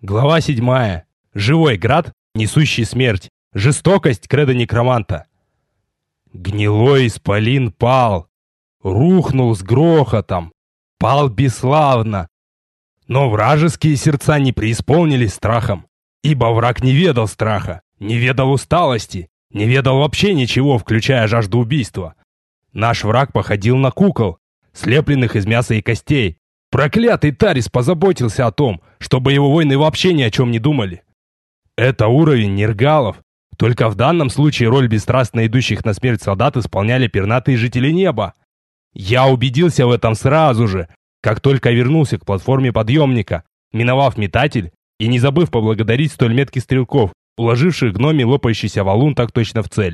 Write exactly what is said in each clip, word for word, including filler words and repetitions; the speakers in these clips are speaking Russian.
Глава седьмая. Живой град, несущий смерть. Жестокость кредо некроманта. Гнилой исполин пал. Рухнул с грохотом. Пал бесславно. Но вражеские сердца не преисполнились страхом. Ибо враг не ведал страха, не ведал усталости, не ведал вообще ничего, включая жажду убийства. Наш враг походил на кукол, слепленных из мяса и костей. Проклятый Тарис позаботился о том, чтобы его воины вообще ни о чем не думали. Это уровень нергалов. Только в данном случае роль бесстрастно идущих на смерть солдат исполняли пернатые жители неба. Я убедился в этом сразу же, как только вернулся к платформе подъемника, миновав метатель и не забыв поблагодарить столь метких стрелков, уложивших гноми лопающийся валун так точно в цель.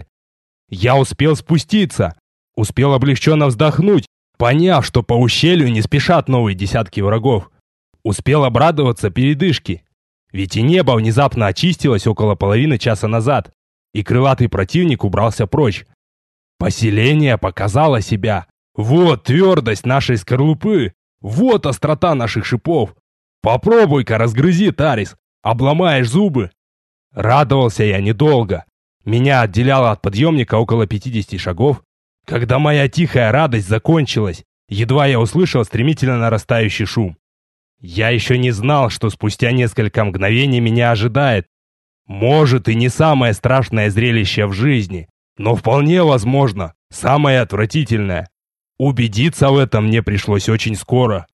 Я успел спуститься, успел облегченно вздохнуть, поняв, что по ущелью не спешат новые десятки врагов. Успел обрадоваться передышке. Ведь и небо внезапно очистилось около половины часа назад, и крылатый противник убрался прочь. Поселение показало себя. Вот твердость нашей скорлупы. Вот острота наших шипов. Попробуй-ка разгрызи, Тарис, обломаешь зубы. Радовался я недолго. Меня отделяло от подъемника около пятидесяти шагов. Когда моя тихая радость закончилась, едва я услышал стремительно нарастающий шум. Я еще не знал, что спустя несколько мгновений меня ожидает. Может, и не самое страшное зрелище в жизни, но вполне возможно, самое отвратительное. Убедиться в этом мне пришлось очень скоро.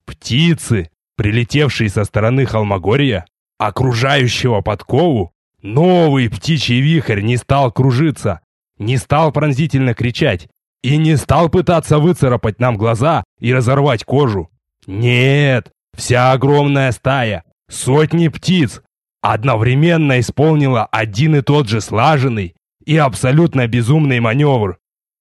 Птицы, прилетевшие со стороны Холмогорья, окружающего подкову, новый птичий вихрь не стал кружиться, не стал пронзительно кричать и не стал пытаться выцарапать нам глаза и разорвать кожу. Нет, вся огромная стая, сотни птиц, одновременно исполнила один и тот же слаженный и абсолютно безумный маневр.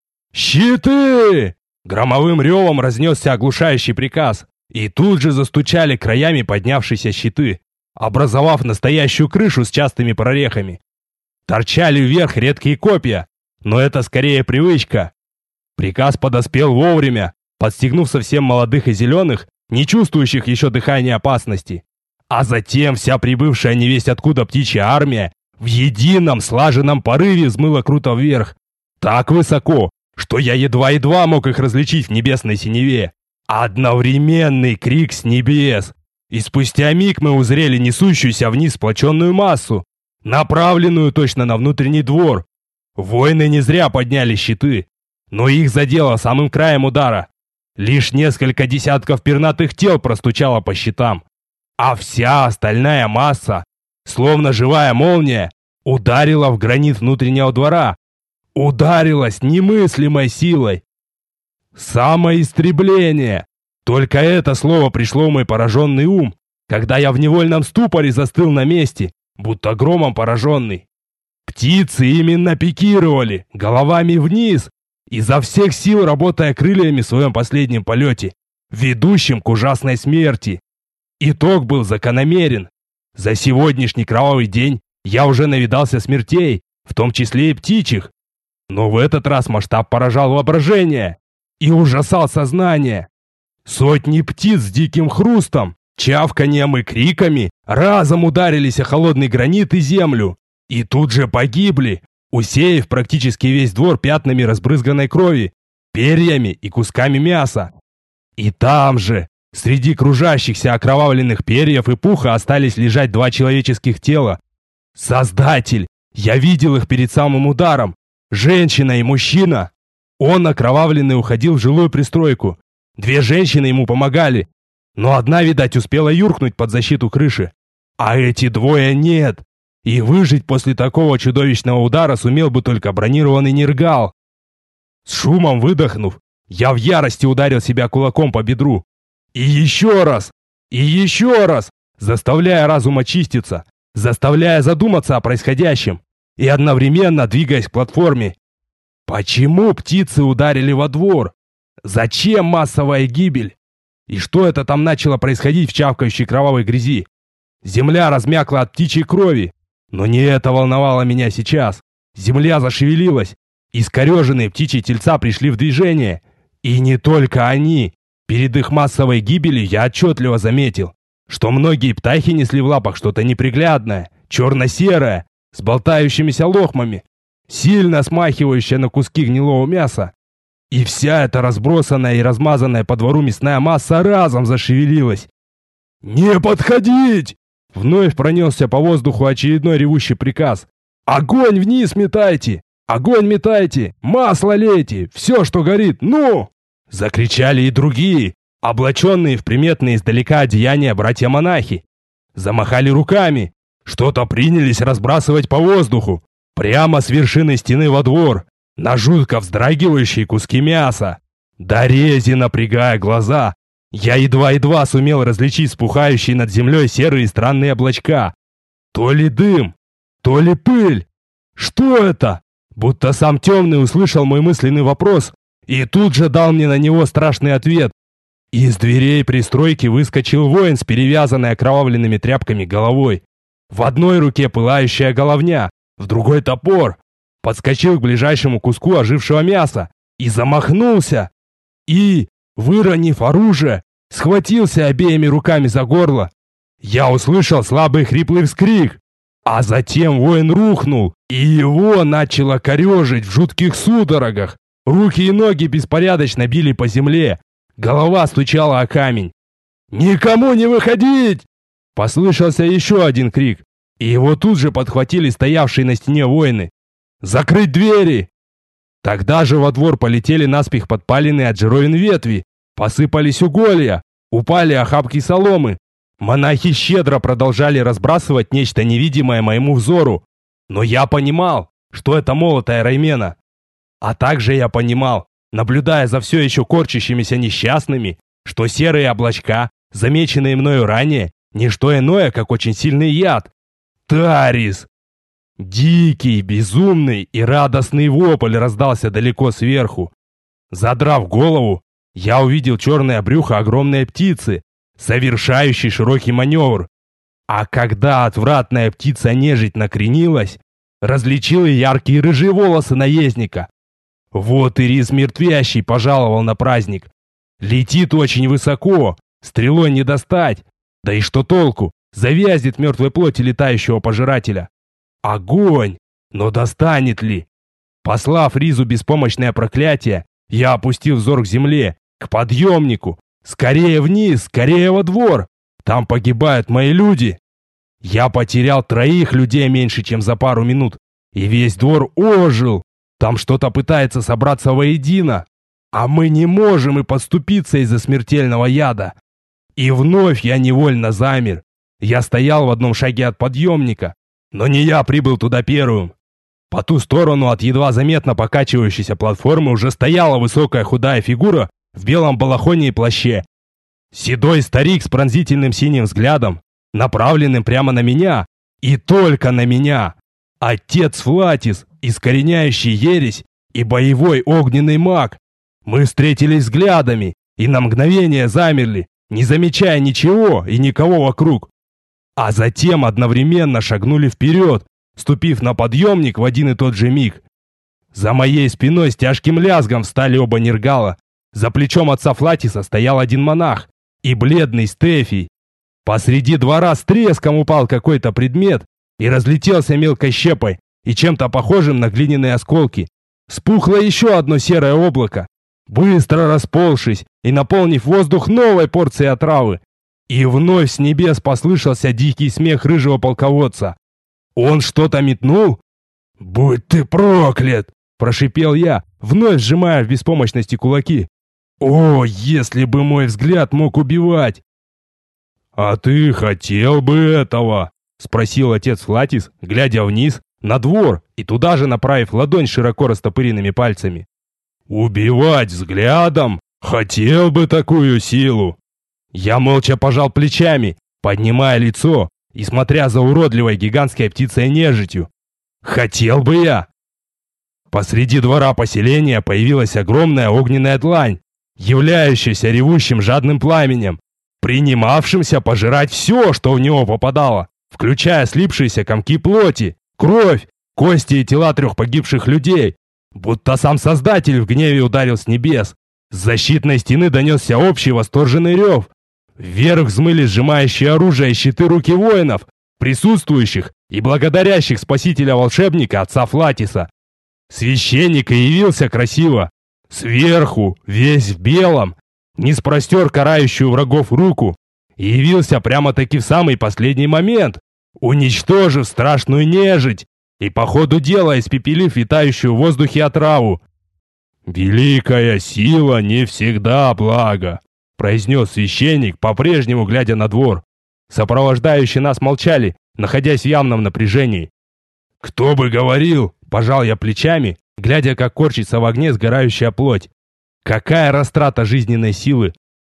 «Щиты!» Громовым ревом разнесся оглушающий приказ, и тут же застучали краями поднявшиеся щиты, образовав настоящую крышу с частыми прорехами. Торчали вверх редкие копья, но это скорее привычка. Приказ подоспел вовремя, подстегнув совсем молодых и зеленых, не чувствующих еще дыхания опасности. А затем вся прибывшая невесть откуда птичья армия в едином слаженном порыве взмыла круто вверх. Так высоко, что я едва-едва мог их различить в небесной синеве. Одновременный крик с небес. И спустя миг мы узрели несущуюся вниз сплоченную массу, направленную точно на внутренний двор. Воины не зря подняли щиты, но их задело самым краем удара. Лишь несколько десятков пернатых тел простучало по щитам, а вся остальная масса, словно живая молния, ударила в гранит внутреннего двора. Ударила с немыслимой силой. Самоистребление. Только это слово пришло в мой пораженный ум, когда я в невольном ступоре застыл на месте, будто громом пораженный. Птицы именно пикировали, головами вниз, изо всех сил работая крыльями в своем последнем полете, ведущем к ужасной смерти. Итог был закономерен. За сегодняшний кровавый день я уже навидался смертей, в том числе и птичьих. Но в этот раз масштаб поражал воображение и ужасал сознание. Сотни птиц с диким хрустом, чавканьем и криками разом ударились о холодный гранит и землю. И тут же погибли, усеяв практически весь двор пятнами разбрызганной крови, перьями и кусками мяса. И там же, среди кружащихся окровавленных перьев и пуха, остались лежать два человеческих тела. Создатель! Я видел их перед самым ударом. Женщина и мужчина. Он, окровавленный, уходил в жилую пристройку. Две женщины ему помогали, но одна, видать, успела юркнуть под защиту крыши. А эти двое нет. И выжить после такого чудовищного удара сумел бы только бронированный нергал. С шумом выдохнув, я в ярости ударил себя кулаком по бедру. И еще раз, и еще раз, заставляя разум очиститься, заставляя задуматься о происходящем и одновременно двигаясь к платформе. Почему птицы ударили во двор? Зачем массовая гибель? И что это там начало происходить в чавкающей кровавой грязи? Земля размякла от птичьей крови. Но не это волновало меня сейчас. Земля зашевелилась. Искореженные птичьи тельца пришли в движение. И не только они. Перед их массовой гибелью я отчетливо заметил, что многие птахи несли в лапах что-то неприглядное, черно-серое, с болтающимися лохмами, сильно смахивающее на куски гнилого мяса. И вся эта разбросанная и размазанная по двору мясная масса разом зашевелилась. «Не подходить!» Вновь пронесся по воздуху очередной ревущий приказ. «Огонь вниз метайте! Огонь метайте! Масло лейте! Все, что горит! Ну!» Закричали и другие, облаченные в приметные издалека одеяния братья-монахи. Замахали руками, что-то принялись разбрасывать по воздуху, прямо с вершины стены во двор, на жутко вздрагивающие куски мяса. До рези напрягая глаза, я едва-едва сумел различить спухающие над землей серые странные облачка. То ли дым, то ли пыль. Что это? Будто сам темный услышал мой мысленный вопрос и тут же дал мне на него страшный ответ. Из дверей пристройки выскочил воин с перевязанной окровавленными тряпками головой. В одной руке пылающая головня, в другой топор. Подскочил к ближайшему куску ожившего мяса и замахнулся. И, выронив оружие, схватился обеими руками за горло. Я услышал слабый хриплый вскрик, а затем воин рухнул, и его начало корежить в жутких судорогах. Руки и ноги беспорядочно били по земле, голова стучала о камень. «Никому не выходить!» Послышался еще один крик, и его тут же подхватили стоявшие на стене воины. «Закрыть двери!» Тогда же во двор полетели наспех подпаленные от жировин ветви, посыпались уголья, упали охапки соломы. Монахи щедро продолжали разбрасывать нечто невидимое моему взору, но я понимал, что это молотая Раймена. А также я понимал, наблюдая за все еще корчащимися несчастными, что серые облачка, замеченные мною ранее, не что иное, как очень сильный яд. Тарис! Дикий, безумный и радостный вопль раздался далеко сверху. Задрав голову, я увидел черное брюхо огромной птицы, совершающей широкий маневр. А когда отвратная птица-нежить накренилась, различил и яркие рыжие волосы наездника. Вот и рис мертвящий пожаловал на праздник. Летит очень высоко, стрелой не достать. Да и что толку, завязнет мертвой плоти летающего пожирателя. Огонь! Но достанет ли? Послав Ризу беспомощное проклятие, я опустил взор к земле, к подъемнику. Скорее вниз, скорее во двор. Там погибают мои люди. Я потерял троих людей меньше, чем за пару минут. И весь двор ожил. Там что-то пытается собраться воедино. А мы не можем и подступиться из-за смертельного яда. И вновь я невольно замер. Я стоял в одном шаге от подъемника. Но не я прибыл туда первым. По ту сторону от едва заметно покачивающейся платформы уже стояла высокая худая фигура в белом балахоне и плаще. Седой старик с пронзительным синим взглядом, направленным прямо на меня. И только на меня. Отец Флатис, искореняющий ересь, и боевой огненный маг. Мы встретились взглядами и на мгновение замерли, не замечая ничего и никого вокруг. А затем одновременно шагнули вперед, ступив на подъемник в один и тот же миг. За моей спиной с тяжким лязгом встали оба нергала. За плечом отца Флатиса стоял один монах и бледный Стефий. Посреди двора с треском упал какой-то предмет и разлетелся мелкой щепой и чем-то похожим на глиняные осколки. Спухло еще одно серое облако, быстро расползшись и наполнив воздух новой порцией отравы. И вновь с небес послышался дикий смех рыжего полководца. Он что-то метнул? «Будь ты проклят!» – прошипел я, вновь сжимая в беспомощности кулаки. «О, если бы мой взгляд мог убивать!» «А ты хотел бы этого?» – спросил отец Флатис, глядя вниз, на двор, и туда же направив ладонь широко растопыренными пальцами. «Убивать взглядом? Хотел бы такую силу!» Я молча пожал плечами, поднимая лицо и смотря за уродливой гигантской птицей-нежитью. Хотел бы я. Посреди двора поселения появилась огромная огненная длань, являющаяся ревущим жадным пламенем, принимавшимся пожирать все, что в него попадало, включая слипшиеся комки плоти, кровь, кости и тела трех погибших людей. Будто сам Создатель в гневе ударил с небес. С защитной стены донесся общий восторженный рев. Вверх взмыли сжимающие оружие и щиты руки воинов, присутствующих и благодарящих спасителя-волшебника отца Флатиса. Священник и явился красиво. Сверху, весь в белом, не спростер карающую врагов руку и явился прямо-таки в самый последний момент, уничтожив страшную нежить и по ходу дела испепелив витающую в воздухе отраву. «Великая сила не всегда благо», — произнес священник, по-прежнему глядя на двор. Сопровождающие нас молчали, находясь в явном напряжении. «Кто бы говорил?» — пожал я плечами, глядя, как корчится в огне сгорающая плоть. «Какая растрата жизненной силы!»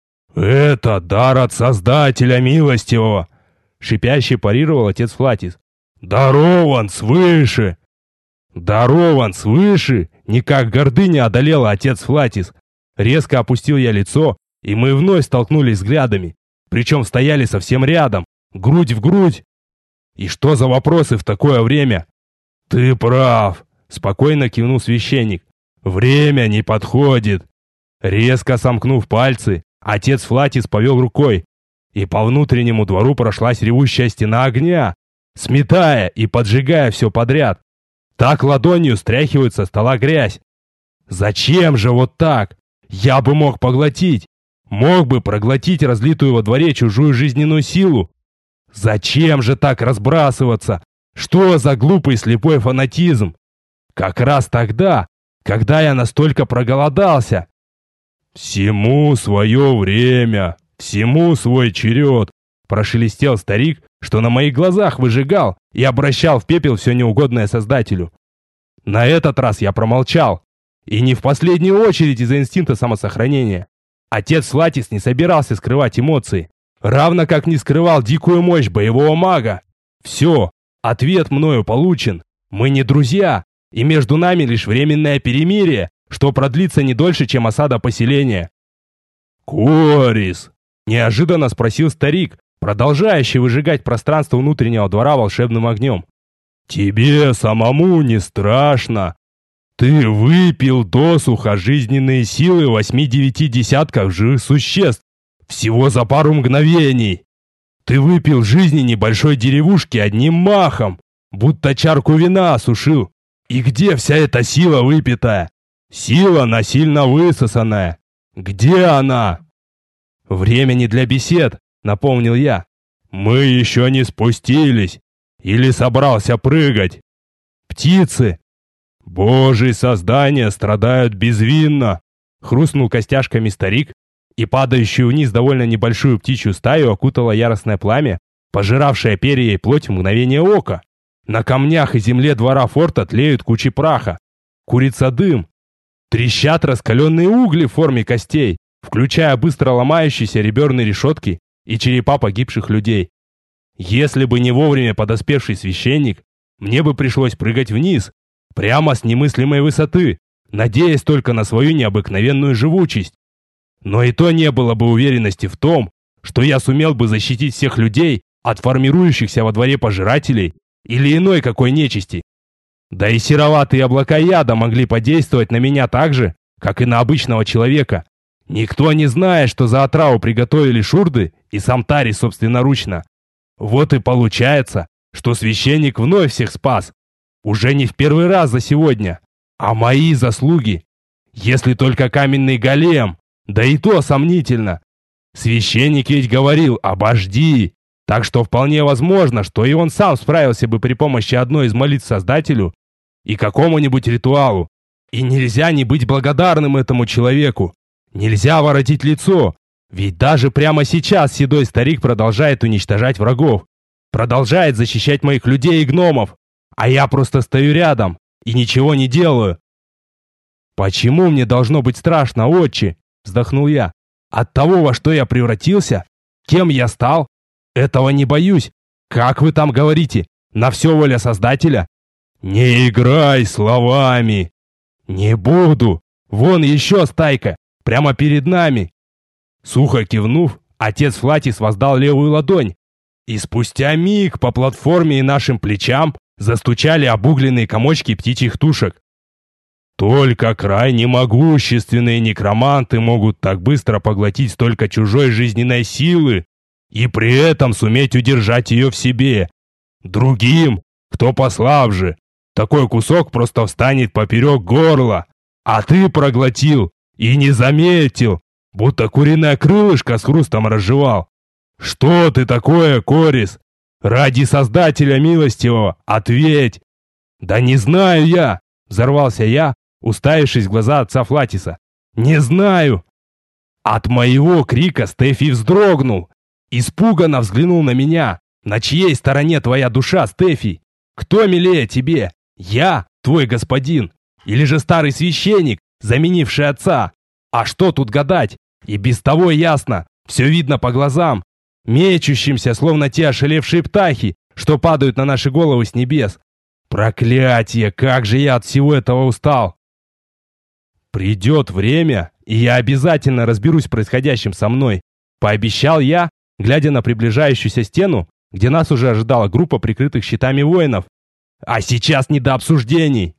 «Это дар от Создателя Милостивого!» — шипяще парировал отец Флатис. «Дарован свыше!» «Дарован свыше!» — никак гордыня одолела отец Флатис. Резко опустил я лицо, и мы вновь столкнулись взглядами. Причем стояли совсем рядом, грудь в грудь. И что за вопросы в такое время? «Ты прав!» — спокойно кивнул священник. «Время не подходит!» Резко сомкнув пальцы, отец Флатис повел рукой, и по внутреннему двору прошлась ревущая стена огня, сметая и поджигая все подряд. Так ладонью стряхивают со стола грязь. Зачем же вот так? Я бы мог поглотить, мог бы проглотить разлитую во дворе чужую жизненную силу. Зачем же так разбрасываться? Что за глупый слепой фанатизм? Как раз тогда, когда я настолько проголодался. «Всему свое время, всему свой черед», прошелестел старик, что на моих глазах выжигал и обращал в пепел все неугодное Создателю. На этот раз я промолчал, и не в последнюю очередь из-за инстинкта самосохранения. Отец Флатис не собирался скрывать эмоции, равно как не скрывал дикую мощь боевого мага. Все, ответ мною получен, мы не друзья, и между нами лишь временное перемирие, что продлится не дольше, чем осада поселения. «Корис!» – неожиданно спросил старик, продолжающий выжигать пространство внутреннего двора волшебным огнем. «Тебе самому не страшно? Ты выпил досуха жизненные силы восьми-девяти десятков живых существ всего за пару мгновений. Ты выпил жизни небольшой деревушки одним махом, будто чарку вина осушил. И где вся эта сила выпитая? Сила насильно высосанная. Где она?» «Времени для бесед», — напомнил я. «Мы еще не спустились. Или собрался прыгать? Птицы! Божьи создания страдают безвинно!» Хрустнул костяшками старик, и падающую вниз довольно небольшую птичью стаю окутало яростное пламя, пожиравшее перья и плоть в мгновение ока. На камнях и земле двора форта тлеют кучи праха. Курится дым. Трещат раскаленные угли в форме костей, включая быстро ломающиеся реберные решетки и черепа погибших людей. Если бы не вовремя подоспевший священник, мне бы пришлось прыгать вниз, прямо с немыслимой высоты, надеясь только на свою необыкновенную живучесть. Но и то не было бы уверенности в том, что я сумел бы защитить всех людей от формирующихся во дворе пожирателей или иной какой нечисти. Да и сероватые облака яда могли подействовать на меня так же, как и на обычного человека. Никто не знает, что за отраву приготовили шурды и сам Тари собственноручно. Вот и получается, что священник вновь всех спас. Уже не в первый раз за сегодня, а мои заслуги. Если только каменный голем, да и то сомнительно. Священник ведь говорил «обожди», так что вполне возможно, что и он сам справился бы при помощи одной из молитв Создателю и какому-нибудь ритуалу. И нельзя не быть благодарным этому человеку. Нельзя воротить лицо, ведь даже прямо сейчас седой старик продолжает уничтожать врагов, продолжает защищать моих людей и гномов, а я просто стою рядом и ничего не делаю. «Почему мне должно быть страшно, отче?» – вздохнул я. «От того, во что я превратился? Кем я стал? Этого не боюсь. Как вы там говорите? На все воля Создателя?» «Не играй словами!» «Не буду! Вон еще стайка! Прямо перед нами!» Сухо кивнув, отец Флатис воздал левую ладонь, и спустя миг по платформе и нашим плечам застучали обугленные комочки птичьих тушек. Только крайне могущественные некроманты могут так быстро поглотить столько чужой жизненной силы и при этом суметь удержать ее в себе. Другим, кто послабже, такой кусок просто встанет поперек горла, а ты проглотил и не заметил, будто куриное крылышко с хрустом разжевал. Что ты такое, Корис? Ради Создателя милостивого, ответь! Да не знаю я, взорвался я, уставившись в глаза отца Флатиса. Не знаю! От моего крика Стефи вздрогнул, испуганно взглянул на меня. На чьей стороне твоя душа, Стефи? Кто милее тебе? Я, твой господин? Или же старый священник, заменивший отца? А что тут гадать? И без того ясно, все видно по глазам, мечущимся, словно те ошалевшие птахи, что падают на наши головы с небес. Проклятие, как же я от всего этого устал! Придет время, и я обязательно разберусь с происходящим со мной, пообещал я, глядя на приближающуюся стену, где нас уже ожидала группа прикрытых щитами воинов. А сейчас не до обсуждений.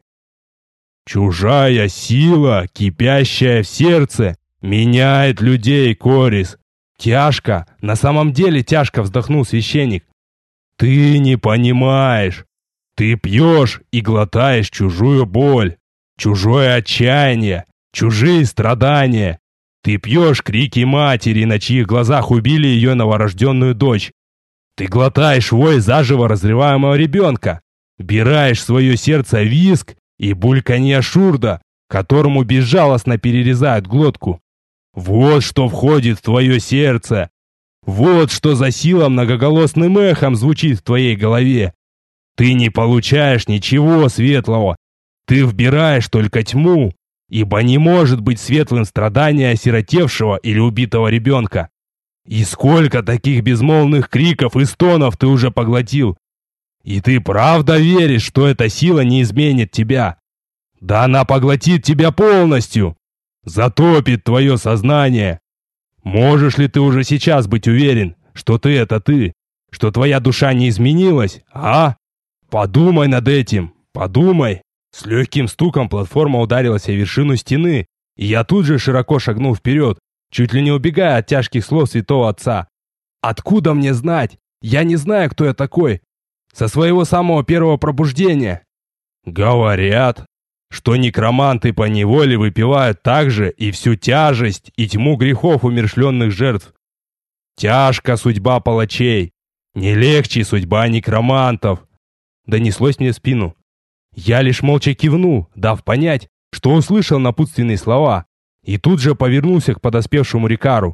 Чужая сила, кипящая в сердце, меняет людей, Корис. Тяжко, на самом деле тяжко вздохнул священник. Ты не понимаешь. Ты пьешь и глотаешь чужую боль, чужое отчаяние, чужие страдания. Ты пьешь крики матери, на чьих глазах убили ее новорожденную дочь. Ты глотаешь вой заживо разрываемого ребенка, вбираешь в свое сердце визг и бульканье шурда, которому безжалостно перерезают глотку. Вот что входит в твое сердце. Вот что за сила многоголосным эхом звучит в твоей голове. Ты не получаешь ничего светлого. Ты вбираешь только тьму, ибо не может быть светлым страдание осиротевшего или убитого ребенка. И сколько таких безмолвных криков и стонов ты уже поглотил? И ты правда веришь, что эта сила не изменит тебя? Да она поглотит тебя полностью, затопит твое сознание. Можешь ли ты уже сейчас быть уверен, что ты это ты, что твоя душа не изменилась, а? Подумай над этим, подумай. С легким стуком платформа ударилась о вершину стены, и я тут же широко шагнул вперед, чуть ли не убегая от тяжких слов святого отца. Откуда мне знать? Я не знаю, кто я такой. Со своего самого первого пробуждения. Говорят, что некроманты поневоле выпивают также и всю тяжесть и тьму грехов умерщвленных жертв. Тяжка судьба палачей, не легче судьба некромантов. Донеслось мне в спину. Я лишь молча кивнул, дав понять, что услышал напутственные слова, и тут же повернулся к подоспевшему Рикару.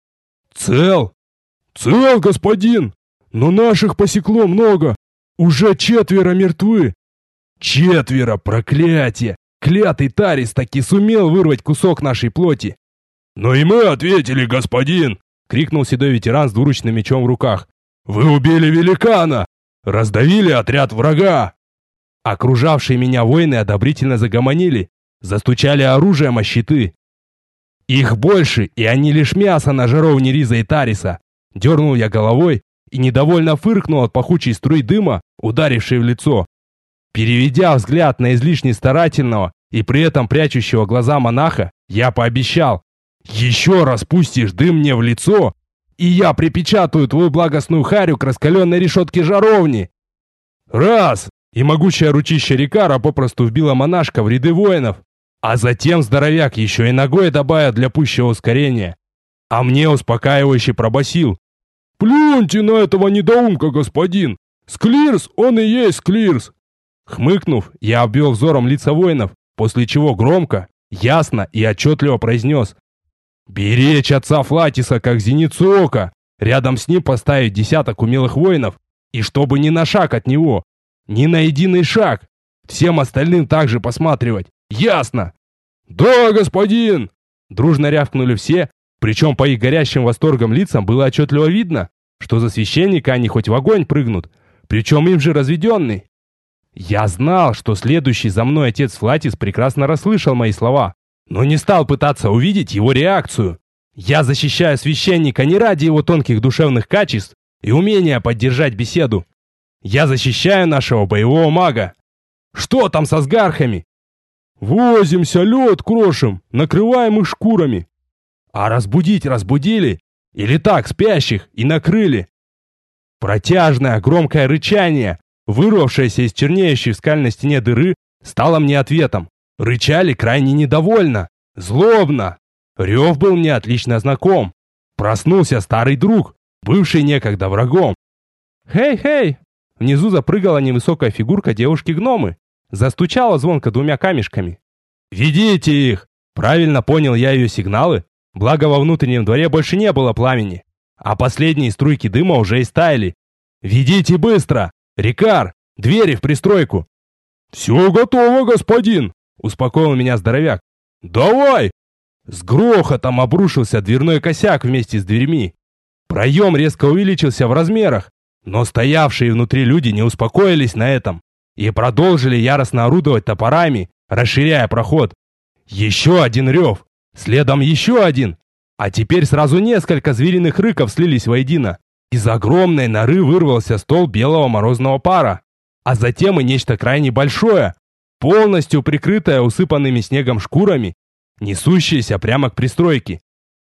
«Цел? Цел, господин! Но наших посекло много! Уже четверо мертвы!» «Четверо, проклятие! Клятый Тарис таки сумел вырвать кусок нашей плоти!» «Но и мы ответили, господин!» — крикнул седой ветеран с двуручным мечом в руках. «Вы убили великана! Раздавили отряд врага!» Окружавшие меня воины одобрительно загомонили, застучали оружием о щиты. «Их больше, и они лишь мясо на жаровне Риза и Тариса!» Дернул я головой и недовольно фыркнул от пахучей струи дыма, ударившей в лицо. Переведя взгляд на излишне старательного и при этом прячущего глаза монаха, я пообещал: «Еще раз пустишь дым мне в лицо, и я припечатаю твою благостную харю к раскаленной решетке жаровни!» Раз! И могучее ручище Рикара попросту вбило монашка в ряды воинов, а затем здоровяк еще и ногой добавил для пущего ускорения. А мне успокаивающе пробасил: «Плюньте на этого недоумка, господин! Склирс, он и есть Склирс!» Хмыкнув, я обвел взором лица воинов, после чего громко, ясно и отчетливо произнес: «Беречь отца Флатиса, как зеницу ока, рядом с ним поставить десяток умелых воинов, и чтобы ни на шаг от него, ни на единый шаг, всем остальным также посматривать, ясно?» «Да, господин!» Дружно рявкнули все, причем по их горящим восторгом лицам было отчетливо видно, что за священника они хоть в огонь прыгнут, причем им же разведенный. Я знал, что следующий за мной отец Флатис прекрасно расслышал мои слова, но не стал пытаться увидеть его реакцию. Я защищаю священника не ради его тонких душевных качеств и умения поддержать беседу. Я защищаю нашего боевого мага. Что там со сгархами? Возимся, лед крошим, накрываем их шкурами. А разбудить разбудили? Или так, спящих, и накрыли? Протяжное громкое рычание, вырвавшееся из чернеющей в скальной стене дыры, стало мне ответом. Рычали крайне недовольно, злобно. Рев был мне отлично знаком. Проснулся старый друг, бывший некогда врагом. «Хей-хей!» Внизу запрыгала невысокая фигурка девушки-гномы. Застучала звонко двумя камешками. «Ведите их!» Правильно понял я ее сигналы. Благо во внутреннем дворе больше не было пламени, а последние струйки дыма уже истаяли. «Ведите быстро! Рикар, двери в пристройку!» «Все готово, господин!» Успокоил меня здоровяк. «Давай!» С грохотом обрушился дверной косяк вместе с дверьми. Проем резко увеличился в размерах, но стоявшие внутри люди не успокоились на этом и продолжили яростно орудовать топорами, расширяя проход. Еще один рев, следом еще один, а теперь сразу несколько звериных рыков слились воедино. Из огромной норы вырвался стол белого морозного пара, а затем и нечто крайне большое, полностью прикрытое усыпанными снегом шкурами, несущееся прямо к пристройке.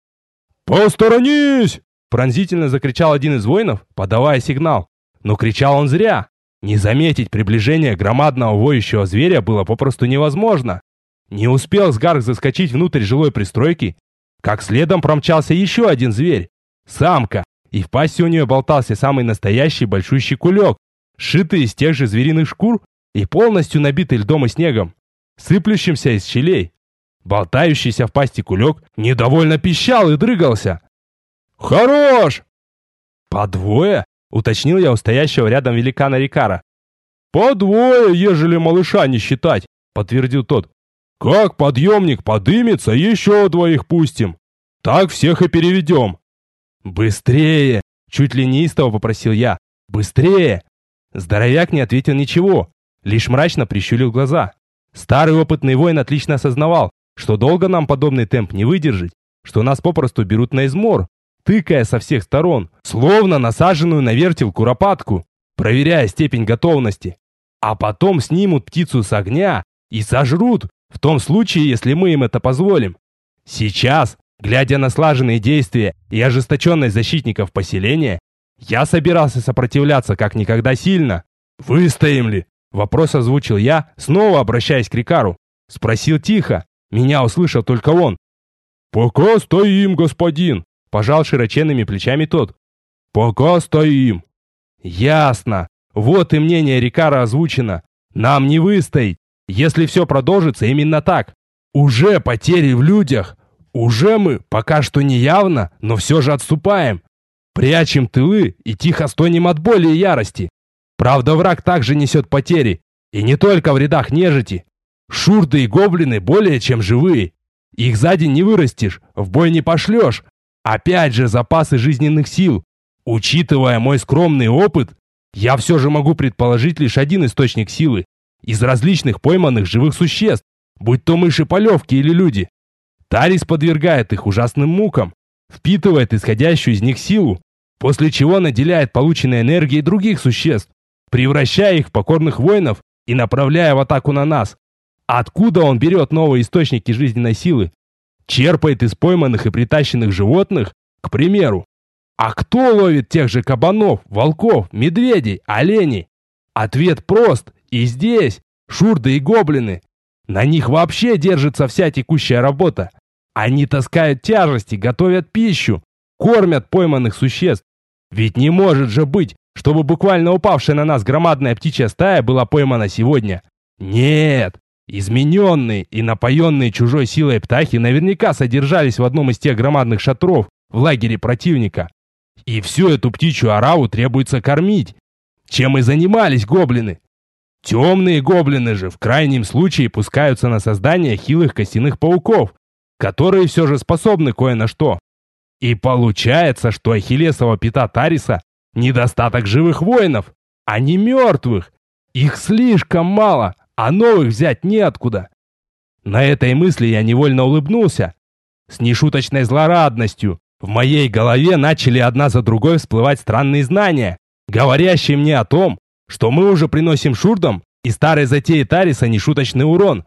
«Посторонись!» — пронзительно закричал один из воинов, подавая сигнал. Но кричал он зря. Не заметить приближение громадного воющего зверя было попросту невозможно. Не успел Сгарк заскочить внутрь жилой пристройки, как следом промчался еще один зверь. Самка, и в пасти у нее болтался самый настоящий большущий кулек, сшитый из тех же звериных шкур и полностью набитый льдом и снегом, сыплющимся из щелей. Болтающийся в пасти кулек недовольно пищал и дрыгался. «Хорош!» «По двое?» — уточнил я у стоящего рядом великана Рикара. «По двое, ежели малыша не считать», — подтвердил тот. «Как подъемник подымется, еще двоих пустим. Так всех и переведем». «Быстрее!» — чуть ли неистово попросил я. «Быстрее!» Здоровяк не ответил ничего, лишь мрачно прищурил глаза. Старый опытный воин отлично осознавал, что долго нам подобный темп не выдержать, что нас попросту берут на измор, тыкая со всех сторон, словно насаженную на вертел куропатку, проверяя степень готовности. А потом снимут птицу с огня и сожрут, в том случае, если мы им это позволим. Сейчас, глядя на слаженные действия и ожесточенность защитников поселения, я собирался сопротивляться как никогда сильно. «Выстоим ли?» — вопрос озвучил я, снова обращаясь к Рикару. Спросил тихо, меня услышал только он. «Пока стоим, господин!» — пожал широченными плечами тот. «Пока стоим!» «Ясно! Вот и мнение Рикара озвучено. Нам не выстоять, если все продолжится именно так. Уже потери в людях. Уже мы, пока что не явно, но все же отступаем. Прячем тылы и тихо стонем от боли и ярости. Правда, враг также несет потери. И не только в рядах нежити. Шурды и гоблины более чем живые. Их за день не вырастешь, в бой не пошлешь. Опять же запасы жизненных сил. Учитывая мой скромный опыт, я все же могу предположить лишь один источник силы. Из различных пойманных живых существ, будь то мыши-полевки или люди. Тарис подвергает их ужасным мукам, впитывает исходящую из них силу, после чего наделяет полученной энергией других существ, превращая их в покорных воинов и направляя в атаку на нас. Откуда он берет новые источники жизненной силы? Черпает из пойманных и притащенных животных, к примеру. А кто ловит тех же кабанов, волков, медведей, оленей? Ответ прост. И здесь шурды и гоблины. На них вообще держится вся текущая работа. Они таскают тяжести, готовят пищу, кормят пойманных существ. Ведь не может же быть, чтобы буквально упавшая на нас громадная птичья стая была поймана сегодня. Нет, измененные и напоенные чужой силой птахи наверняка содержались в одном из тех громадных шатров в лагере противника. И всю эту птичью ораву требуется кормить, чем и занимались гоблины. Темные гоблины же в крайнем случае пускаются на создание хилых костяных пауков, которые все же способны кое на что. И получается, что ахиллесова пята Тариса – недостаток живых воинов, а не мертвых. Их слишком мало, а новых взять неоткуда. На этой мысли я невольно улыбнулся. С нешуточной злорадностью в моей голове начали одна за другой всплывать странные знания, говорящие мне о том, что мы уже приносим шурдам и старой затее Тариса нешуточный урон.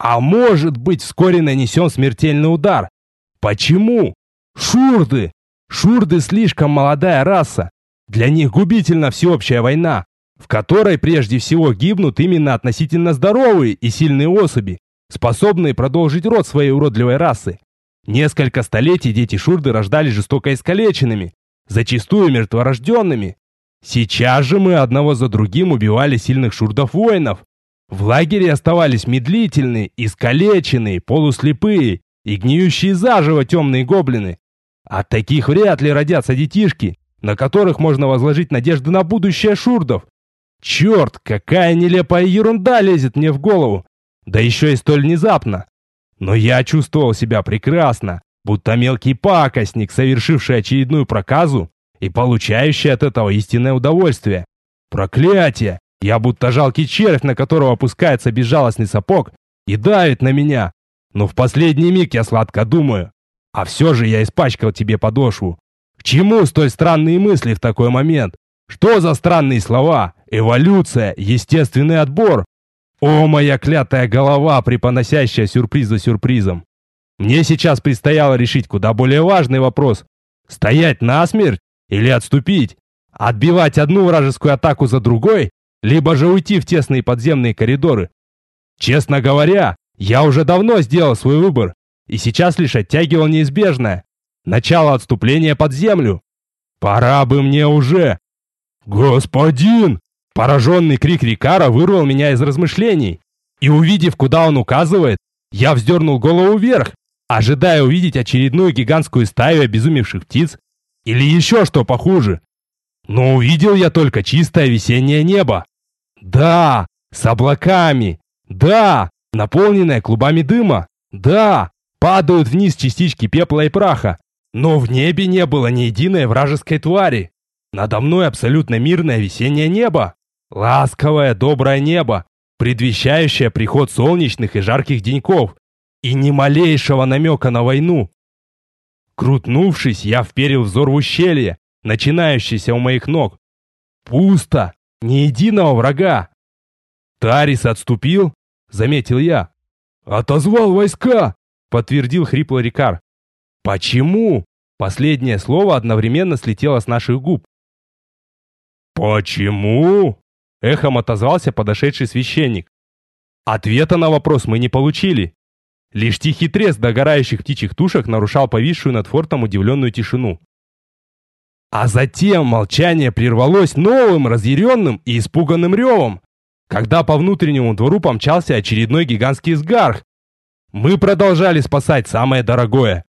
А может быть, вскоре нанесем смертельный удар. Почему? Шурды! Шурды слишком молодая раса. Для них губительна всеобщая война, в которой прежде всего гибнут именно относительно здоровые и сильные особи, способные продолжить род своей уродливой расы. Несколько столетий дети шурды рождались жестоко искалеченными, зачастую мертворожденными. Сейчас же мы одного за другим убивали сильных шурдов-воинов. В лагере оставались медлительные, искалеченные, полуслепые и гниющие заживо темные гоблины. От таких вряд ли родятся детишки, на которых можно возложить надежды на будущее шурдов. Черт, какая нелепая ерунда лезет мне в голову, да еще и столь внезапно. Но я чувствовал себя прекрасно, будто мелкий пакостник, совершивший очередную проказу и получающий от этого истинное удовольствие. Проклятие! Я будто жалкий червь, на которого опускается безжалостный сапог и давит на меня. Но в последний миг я сладко думаю. А все же я испачкал тебе подошву. К чему столь странные мысли в такой момент? Что за странные слова? Эволюция, естественный отбор. О, моя клятая голова, преподносящая сюрприз за сюрпризом. Мне сейчас предстояло решить куда более важный вопрос. Стоять насмерть или отступить? Отбивать одну вражескую атаку за другой? Либо же уйти в тесные подземные коридоры? Честно говоря, я уже давно сделал свой выбор, и сейчас лишь оттягивал неизбежное. Начало отступления под землю. Пора бы мне уже... «Господин!» Пораженный крик Рикара вырвал меня из размышлений. И увидев, куда он указывает, я вздернул голову вверх, ожидая увидеть очередную гигантскую стаю обезумевших птиц или еще что похуже. Но увидел я только чистое весеннее небо. Да, с облаками. Да, наполненное клубами дыма. Да, падают вниз частички пепла и праха. Но в небе не было ни единой вражеской твари. Надо мной абсолютно мирное весеннее небо. Ласковое, доброе небо, предвещающее приход солнечных и жарких деньков. И ни малейшего намека на войну. Крутнувшись, я вперил взор в ущелье, начинающееся у моих ног. Пусто, ни единого врага. Тарис отступил, заметил я. Отозвал войска, подтвердил хрипло Рикар. Почему? Последнее слово одновременно слетело с наших губ. Почему? Эхом отозвался подошедший священник. Ответа на вопрос мы не получили. Лишь тихий треск догорающих птичьих тушек нарушал повисшую над фортом удивленную тишину. А затем молчание прервалось новым, разъяренным и испуганным ревом, когда по внутреннему двору помчался очередной гигантский сгарх. Мы продолжали спасать самое дорогое.